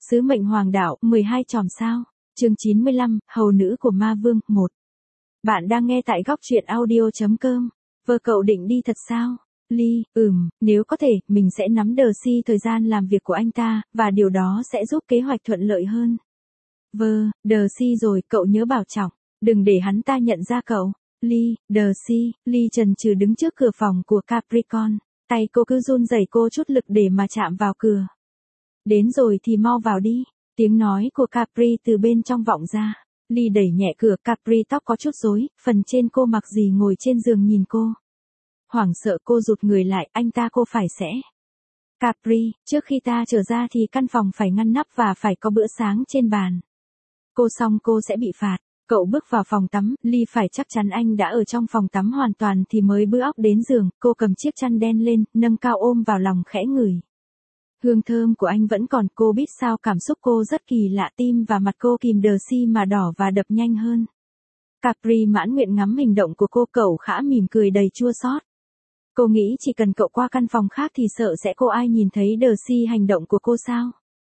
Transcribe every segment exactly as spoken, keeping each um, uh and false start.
Sứ mệnh hoàng đạo, mười hai chòm sao. Chương chín mươi lăm, hầu nữ của ma vương, một. Bạn đang nghe tại góc truyện audio chấm com. Vợ cậu định đi thật sao? Ly, ừm, nếu có thể, mình sẽ nắm Darcy thời gian làm việc của anh ta, và điều đó sẽ giúp kế hoạch thuận lợi hơn. Vâng, Darcy rồi, cậu nhớ bảo trọng, đừng để hắn ta nhận ra cậu. Ly, Darcy, Ly chần chừ đứng trước cửa phòng của Capricorn, tay cô cứ run rẩy, cô chút lực để mà chạm vào cửa. Đến rồi thì mau vào đi, tiếng nói của Capri từ bên trong vọng ra. Ly đẩy nhẹ cửa, Capri tóc có chút rối, phần trên cô mặc gì ngồi trên giường nhìn cô. Hoảng sợ cô rụt người lại, anh ta cô phải sẽ. Capri, trước khi ta trở ra thì căn phòng phải ngăn nắp và phải có bữa sáng trên bàn. Cô xong cô sẽ bị phạt. Cậu bước vào phòng tắm, Ly phải chắc chắn anh đã ở trong phòng tắm hoàn toàn thì mới bước óc đến giường. Cô cầm chiếc chăn đen lên, nâng cao ôm vào lòng khẽ ngửi. Hương thơm của anh vẫn còn, cô biết sao cảm xúc cô rất kỳ lạ, tim và mặt cô kìm Darcy mà đỏ và đập nhanh hơn. Capri mãn nguyện ngắm hành động của cô, cậu khẽ mỉm cười đầy chua xót. Cô nghĩ chỉ cần cậu qua căn phòng khác thì sợ sẽ cô ai nhìn thấy Darcy hành động của cô sao?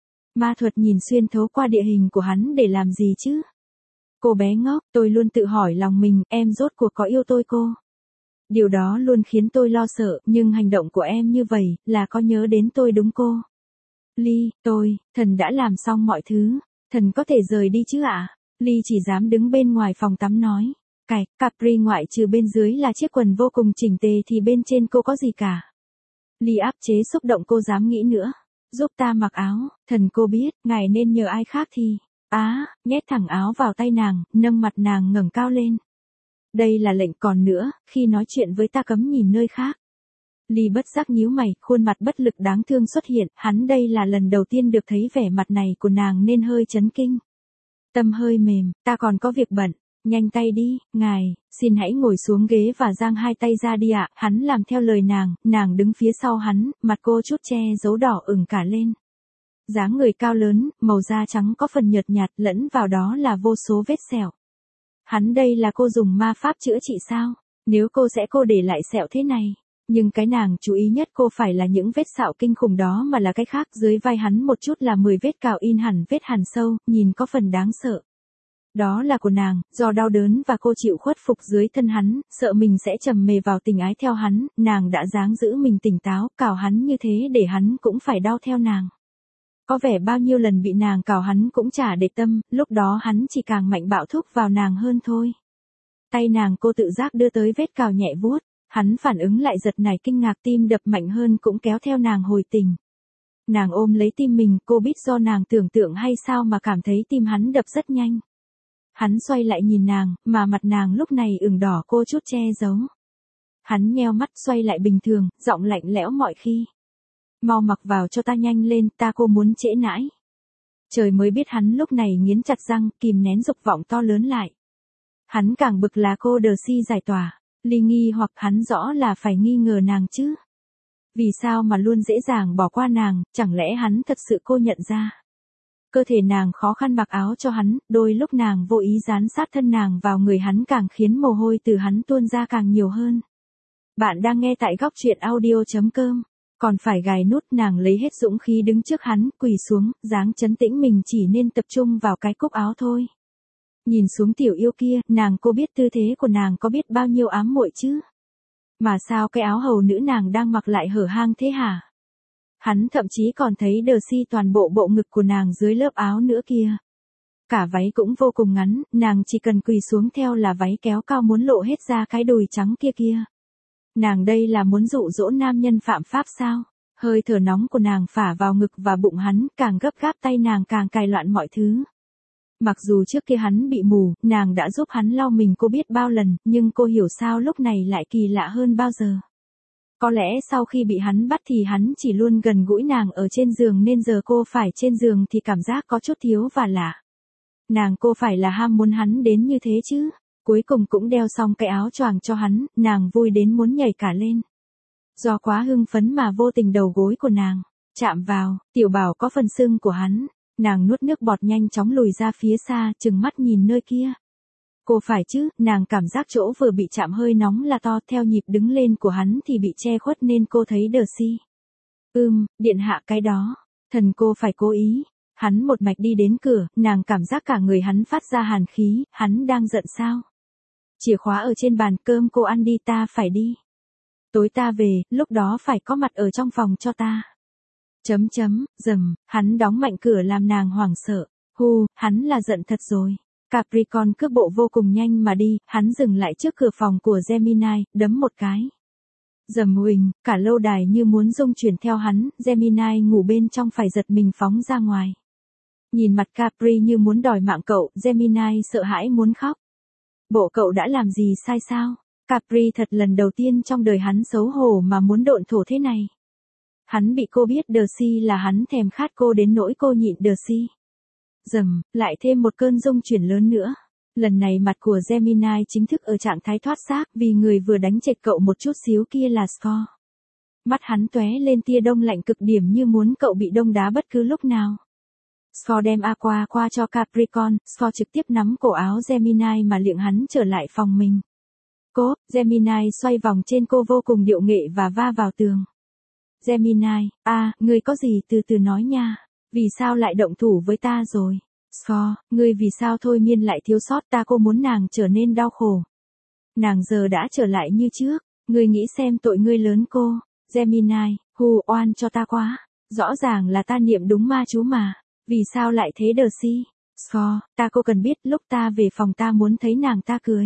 Ma thuật nhìn xuyên thấu qua địa hình của hắn để làm gì chứ? Cô bé ngốc, tôi luôn tự hỏi lòng mình, em rốt cuộc có yêu tôi cô? Điều đó luôn khiến tôi lo sợ, nhưng hành động của em như vậy, là có nhớ đến tôi đúng cô? Ly, tôi, thần đã làm xong mọi thứ, thần có thể rời đi chứ ạ? À? Ly chỉ dám đứng bên ngoài phòng tắm nói. Cạch, Capri ngoại trừ bên dưới là chiếc quần vô cùng chỉnh tề thì bên trên cô có gì cả. Ly áp chế xúc động, cô dám nghĩ nữa. Giúp ta mặc áo, thần cô biết, ngài nên nhờ ai khác thì. Á, à, nhét thẳng áo vào tay nàng, nâng mặt nàng ngẩng cao lên. Đây là lệnh, còn nữa, khi nói chuyện với ta cấm nhìn nơi khác. Ly bất giác nhíu mày, khuôn mặt bất lực đáng thương xuất hiện, hắn đây là lần đầu tiên được thấy vẻ mặt này của nàng nên hơi chấn kinh. Tâm hơi mềm, ta còn có việc bận, nhanh tay đi, ngài, xin hãy ngồi xuống ghế và giang hai tay ra đi ạ. Hắn làm theo lời nàng, nàng đứng phía sau hắn, mặt cô chút che giấu đỏ ửng cả lên. Dáng người cao lớn, màu da trắng có phần nhợt nhạt, lẫn vào đó là vô số vết sẹo. Hắn đây là cô dùng ma pháp chữa trị sao? Nếu cô sẽ cô để lại sẹo thế này. Nhưng cái nàng chú ý nhất cô phải là những vết sẹo kinh khủng đó mà là cái khác. Dưới vai hắn một chút là mười vết cào in hẳn vết hằn sâu, nhìn có phần đáng sợ. Đó là của nàng, do đau đớn và cô chịu khuất phục dưới thân hắn, sợ mình sẽ trầm mê vào tình ái theo hắn, nàng đã dáng giữ mình tỉnh táo, cào hắn như thế để hắn cũng phải đau theo nàng. Có vẻ bao nhiêu lần bị nàng cào hắn cũng chả để tâm, lúc đó hắn chỉ càng mạnh bạo thúc vào nàng hơn thôi. Tay nàng cô tự giác đưa tới vết cào nhẹ vuốt, hắn phản ứng lại giật nảy kinh ngạc, tim đập mạnh hơn cũng kéo theo nàng hồi tình. Nàng ôm lấy tim mình, cô biết do nàng tưởng tượng hay sao mà cảm thấy tim hắn đập rất nhanh. Hắn xoay lại nhìn nàng, mà mặt nàng lúc này ửng đỏ, cô chút che giấu. Hắn nheo mắt xoay lại bình thường, giọng lạnh lẽo mọi khi. Mau mặc vào cho ta nhanh lên, ta cô muốn trễ nãi. Trời mới biết hắn lúc này nghiến chặt răng, kìm nén dục vọng to lớn lại. Hắn càng bực là cô Darcy giải tỏa. Ly nghi hoặc hắn rõ là phải nghi ngờ nàng chứ. Vì sao mà luôn dễ dàng bỏ qua nàng, chẳng lẽ hắn thật sự cô nhận ra. Cơ thể nàng khó khăn mặc áo cho hắn, đôi lúc nàng vô ý dán sát thân nàng vào người hắn càng khiến mồ hôi từ hắn tuôn ra càng nhiều hơn. Bạn đang nghe tại góc truyện audio chấm com. Còn phải gài nút, nàng lấy hết dũng khí đứng trước hắn, quỳ xuống, dáng trấn tĩnh, mình chỉ nên tập trung vào cái cúc áo thôi. Nhìn xuống tiểu yêu kia, nàng cô biết tư thế của nàng có biết bao nhiêu ám muội chứ. Mà sao cái áo hầu nữ nàng đang mặc lại hở hang thế hả? Hắn thậm chí còn thấy Darcy toàn bộ bộ ngực của nàng dưới lớp áo nữa kia. Cả váy cũng vô cùng ngắn, nàng chỉ cần quỳ xuống theo là váy kéo cao muốn lộ hết ra cái đùi trắng kia kia. Nàng đây là muốn dụ dỗ nam nhân phạm pháp sao? Hơi thở nóng của nàng phả vào ngực và bụng hắn, càng gấp gáp, tay nàng càng cài loạn mọi thứ. Mặc dù trước kia hắn bị mù, nàng đã giúp hắn lau mình cô biết bao lần, nhưng cô hiểu sao lúc này lại kỳ lạ hơn bao giờ. Có lẽ sau khi bị hắn bắt thì hắn chỉ luôn gần gũi nàng ở trên giường nên giờ cô phải trên giường thì cảm giác có chút thiếu và lạ. Nàng cô phải là ham muốn hắn đến như thế chứ. Cuối cùng cũng đeo xong cái áo choàng cho hắn, nàng vui đến muốn nhảy cả lên. Do quá hưng phấn mà vô tình đầu gối của nàng chạm vào, tiểu bảo có phần sưng của hắn, nàng nuốt nước bọt nhanh chóng lùi ra phía xa, trừng mắt nhìn nơi kia. Cô phải chứ, nàng cảm giác chỗ vừa bị chạm hơi nóng là to, theo nhịp đứng lên của hắn thì bị che khuất nên cô thấy Darcy. Ừm, điện hạ cái đó, thần cô phải cố ý. Hắn một mạch đi đến cửa, nàng cảm giác cả người hắn phát ra hàn khí, hắn đang giận sao? Chìa khóa ở trên bàn, cơm cô ăn đi, ta phải đi. Tối ta về, lúc đó phải có mặt ở trong phòng cho ta. Chấm chấm, dầm, hắn đóng mạnh cửa làm nàng hoảng sợ. Hu, hắn là giận thật rồi. Capricorn cước bộ vô cùng nhanh mà đi, hắn dừng lại trước cửa phòng của Gemini, đấm một cái. Dầm huỳnh, cả lâu đài như muốn rung chuyển theo hắn, Gemini ngủ bên trong phải giật mình phóng ra ngoài. Nhìn mặt Capri như muốn đòi mạng cậu, Gemini sợ hãi muốn khóc. Bộ cậu đã làm gì sai sao? Capri thật lần đầu tiên trong đời hắn xấu hổ mà muốn độn thổ thế này. Hắn bị cô biết Darcy là hắn thèm khát cô đến nỗi cô nhịn Darcy. Dầm, lại thêm một cơn rung chuyển lớn nữa. Lần này mặt của Gemini chính thức ở trạng thái thoát xác vì người vừa đánh trệt cậu một chút xíu kia là Score. Mắt hắn tóe lên tia đông lạnh cực điểm như muốn cậu bị đông đá bất cứ lúc nào. Score đem aqua qua cho Capricorn, Score trực tiếp nắm cổ áo Gemini mà liệng hắn trở lại phòng mình. Cô, Gemini xoay vòng trên cô vô cùng điệu nghệ và va vào tường. Gemini, à, ngươi có gì từ từ nói nha. Vì sao lại động thủ với ta rồi? Score, ngươi vì sao thôi miên lại thiếu sót ta, cô muốn nàng trở nên đau khổ. Nàng giờ đã trở lại như trước, ngươi nghĩ xem tội ngươi lớn cô. Gemini, hu oan cho ta quá. Rõ ràng là ta niệm đúng ma chú mà. Vì sao lại thế Darcy? Score, ta cô cần biết lúc ta về phòng ta muốn thấy nàng ta cười.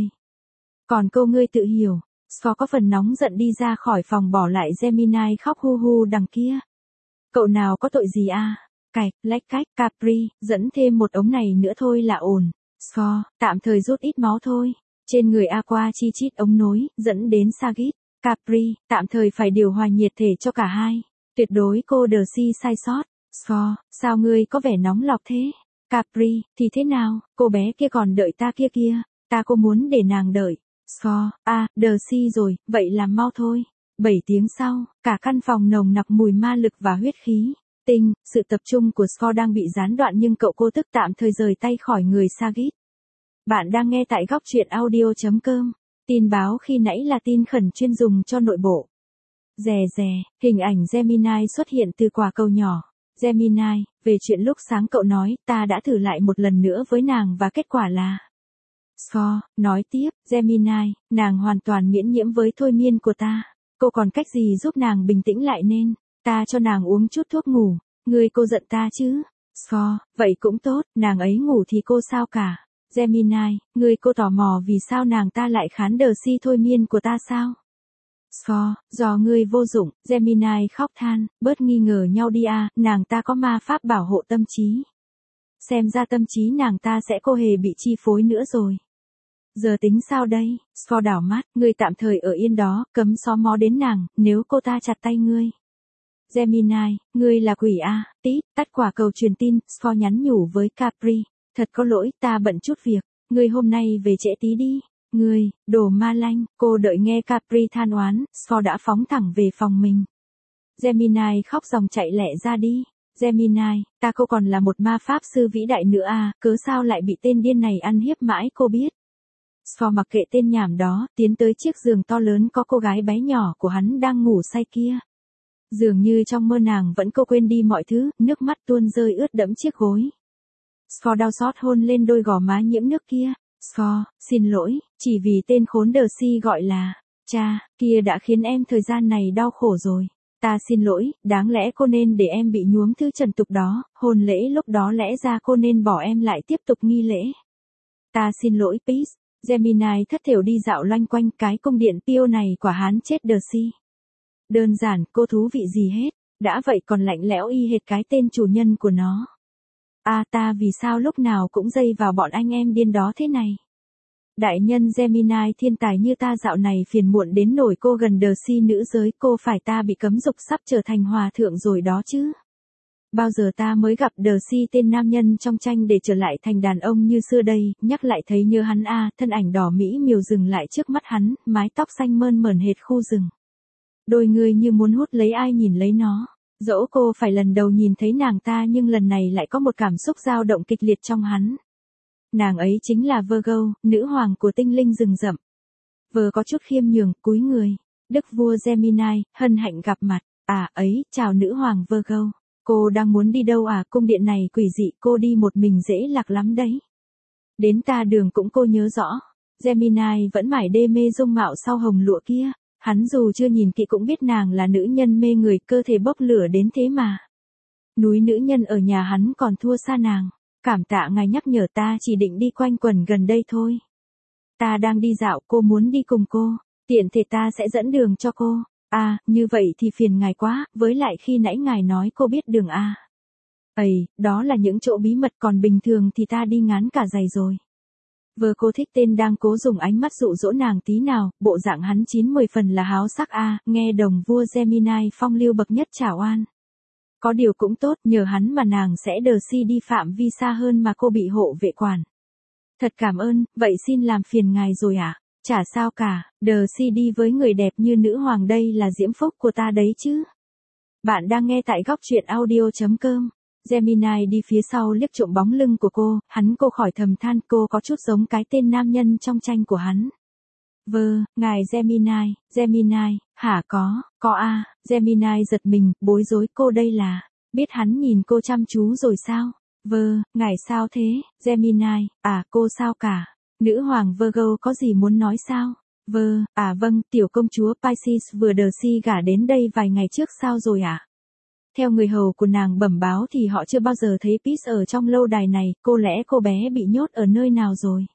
Còn cô ngươi tự hiểu. Score có phần nóng giận đi ra khỏi phòng bỏ lại Gemini khóc hu hu đằng kia. Cậu nào có tội gì à? Cạch, lách cách, Capri, dẫn thêm một ống này nữa thôi là ổn. Score, tạm thời rút ít máu thôi. Trên người Aqua chi chít ống nối, dẫn đến Sagit. Capri, tạm thời phải điều hòa nhiệt thể cho cả hai. Tuyệt đối cô Darcy sai sót. Score, sao ngươi có vẻ nóng lọc thế? Capri, thì thế nào, cô bé kia còn đợi ta kia kia. Ta cô muốn để nàng đợi. Score, à, Darcy rồi, vậy làm mau thôi. Bảy tiếng sau, cả căn phòng nồng nặc mùi ma lực và huyết khí. Tinh, sự tập trung của Score đang bị gián đoạn nhưng cậu cô tức tạm thời rời tay khỏi người Sagit. Bạn đang nghe tại góc truyện audio.com. Tin báo khi nãy là tin khẩn chuyên dùng cho nội bộ. Rè rè, hình ảnh Gemini xuất hiện từ quả cầu nhỏ. Gemini, về chuyện lúc sáng cậu nói, ta đã thử lại một lần nữa với nàng và kết quả là... Score, nói tiếp, Gemini, nàng hoàn toàn miễn nhiễm với thôi miên của ta. Cô còn cách gì giúp nàng bình tĩnh lại nên, ta cho nàng uống chút thuốc ngủ, ngươi cô giận ta chứ? Score, vậy cũng tốt, nàng ấy ngủ thì cô sao cả. Gemini, ngươi cô tò mò vì sao nàng ta lại khán Darcy thôi miên của ta sao? Score, do ngươi vô dụng, Gemini khóc than, bớt nghi ngờ nhau đi à, nàng ta có ma pháp bảo hộ tâm trí. Xem ra tâm trí nàng ta sẽ cô hề bị chi phối nữa rồi. Giờ tính sao đây? Score đảo mắt, ngươi tạm thời ở yên đó, cấm xó mó đến nàng, nếu cô ta chặt tay ngươi. Gemini, ngươi là quỷ à, tít, tắt quả cầu truyền tin, Score nhắn nhủ với Capri. Thật có lỗi, ta bận chút việc, ngươi hôm nay về trễ tí đi. Ngươi, đồ ma lanh, cô đợi nghe Capri than oán, Score đã phóng thẳng về phòng mình. Gemini khóc ròng chạy lẹ ra đi. Gemini, ta cô còn là một ma pháp sư vĩ đại nữa à, cớ sao lại bị tên điên này ăn hiếp mãi cô biết. Score mặc kệ tên nhảm đó, tiến tới chiếc giường to lớn có cô gái bé nhỏ của hắn đang ngủ say kia. Dường như trong mơ nàng vẫn cô quên đi mọi thứ, nước mắt tuôn rơi ướt đẫm chiếc gối. Score đau xót hôn lên đôi gò má nhiễm nước kia. Score, xin lỗi, chỉ vì tên khốn Darcy gọi là, cha, kia đã khiến em thời gian này đau khổ rồi. Ta xin lỗi, đáng lẽ cô nên để em bị nhuốm thứ trần tục đó, hôn lễ lúc đó lẽ ra cô nên bỏ em lại tiếp tục nghi lễ. Ta xin lỗi Peace. Gemini thất thểu đi dạo loanh quanh cái cung điện tiêu này quả hán chết Darcy. Đơn giản, cô thú vị gì hết, đã vậy còn lạnh lẽo y hệt cái tên chủ nhân của nó. À ta vì sao lúc nào cũng dây vào bọn anh em điên đó thế này. Đại nhân Gemini thiên tài như ta dạo này phiền muộn đến nổi cô gần Darcy nữ giới, cô phải ta bị cấm dục sắp trở thành hòa thượng rồi đó chứ. Bao giờ ta mới gặp Darcy tên nam nhân trong tranh để trở lại thành đàn ông như xưa đây, nhắc lại thấy nhớ hắn a, à, thân ảnh đỏ mỹ miều dừng lại trước mắt hắn, mái tóc xanh mơn mởn hệt khu rừng. Đôi người như muốn hút lấy ai nhìn lấy nó. Dẫu cô phải lần đầu nhìn thấy nàng ta nhưng lần này lại có một cảm xúc dao động kịch liệt trong hắn. Nàng ấy chính là Virgo, nữ hoàng của tinh linh rừng rậm. Vừa có chút khiêm nhường, cúi người. Đức vua Gemini, hân hạnh gặp mặt. À ấy, chào nữ hoàng Virgo. Cô đang muốn đi đâu à, cung điện này quỷ dị, cô đi một mình dễ lạc lắm đấy. Đến ta đường cũng cô nhớ rõ. Gemini vẫn mải đê mê dung mạo sau hồng lụa kia, hắn dù chưa nhìn kỹ cũng biết nàng là nữ nhân mê người, cơ thể bốc lửa đến thế mà. Núi nữ nhân ở nhà hắn còn thua xa nàng. Cảm tạ ngài nhắc nhở, ta chỉ định đi quanh quẩn gần đây thôi. Ta đang đi dạo, cô muốn đi cùng cô, tiện thể ta sẽ dẫn đường cho cô. À, như vậy thì phiền ngài quá, với lại khi nãy ngài nói cô biết đường à. Ây, đó là những chỗ bí mật, còn bình thường thì ta đi ngán cả giày rồi. Vợ cô thích tên đang cố dùng ánh mắt dụ dỗ nàng tí nào, bộ dạng hắn chín mười phần là háo sắc a, à, nghe đồng vua Gemini phong lưu bậc nhất trả oan. Có điều cũng tốt, nhờ hắn mà nàng sẽ đờ si đi phạm vi xa hơn mà cô bị hộ vệ quản. Thật cảm ơn, vậy xin làm phiền ngài rồi ạ. À? Chả sao cả, đờ si đi với người đẹp như nữ hoàng đây là diễm phúc của ta đấy chứ. Bạn đang nghe tại góc truyện audio chấm com. Gemini đi phía sau liếc trộm bóng lưng của cô, hắn cô khỏi thầm than cô có chút giống cái tên nam nhân trong tranh của hắn. Vơ, ngài Gemini, Gemini, hả có, có a, à. Gemini giật mình, bối rối, cô đây là, biết hắn nhìn cô chăm chú rồi sao? Vơ, ngài sao thế, Gemini, à cô sao cả, nữ hoàng Virgo có gì muốn nói sao? Vơ, à vâng, tiểu công chúa Pisces vừa đờ si gả đến đây vài ngày trước sao rồi ạ? À? Theo người hầu của nàng bẩm báo thì họ chưa bao giờ thấy Pisces ở trong lâu đài này, cô lẽ cô bé bị nhốt ở nơi nào rồi?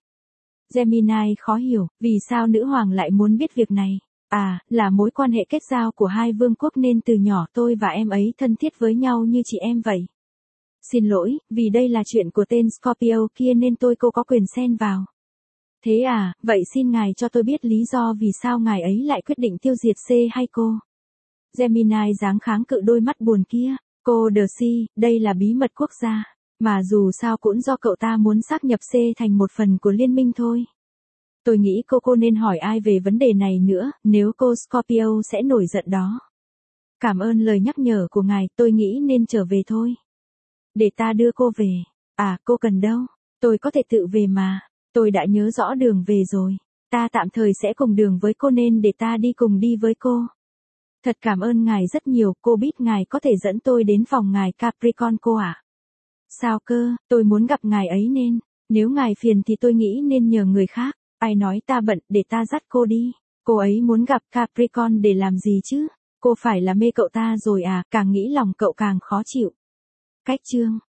Gemini khó hiểu, vì sao nữ hoàng lại muốn biết việc này? À, là mối quan hệ kết giao của hai vương quốc nên từ nhỏ tôi và em ấy thân thiết với nhau như chị em vậy. Xin lỗi, vì đây là chuyện của tên Scorpio kia nên tôi cô có quyền xen vào. Thế à, vậy xin ngài cho tôi biết lý do vì sao ngài ấy lại quyết định tiêu diệt C hay cô? Gemini dáng kháng cự đôi mắt buồn kia, cô đờ si, đây là bí mật quốc gia. Mà dù sao cũng do cậu ta muốn sáp nhập C thành một phần của liên minh thôi. Tôi nghĩ cô cô nên hỏi ai về vấn đề này nữa, nếu cô Scorpio sẽ nổi giận đó. Cảm ơn lời nhắc nhở của ngài, tôi nghĩ nên trở về thôi. Để ta đưa cô về. À, cô cần đâu? Tôi có thể tự về mà. Tôi đã nhớ rõ đường về rồi. Ta tạm thời sẽ cùng đường với cô nên để ta đi cùng đi với cô. Thật cảm ơn ngài rất nhiều, cô biết ngài có thể dẫn tôi đến phòng ngài Capricorn cô ạ. À? Sao cơ, tôi muốn gặp ngài ấy nên, nếu ngài phiền thì tôi nghĩ nên nhờ người khác, ai nói ta bận, để ta dắt cô đi, cô ấy muốn gặp Capricorn để làm gì chứ, cô phải là mê cậu ta rồi à, càng nghĩ lòng cậu càng khó chịu. Cách chương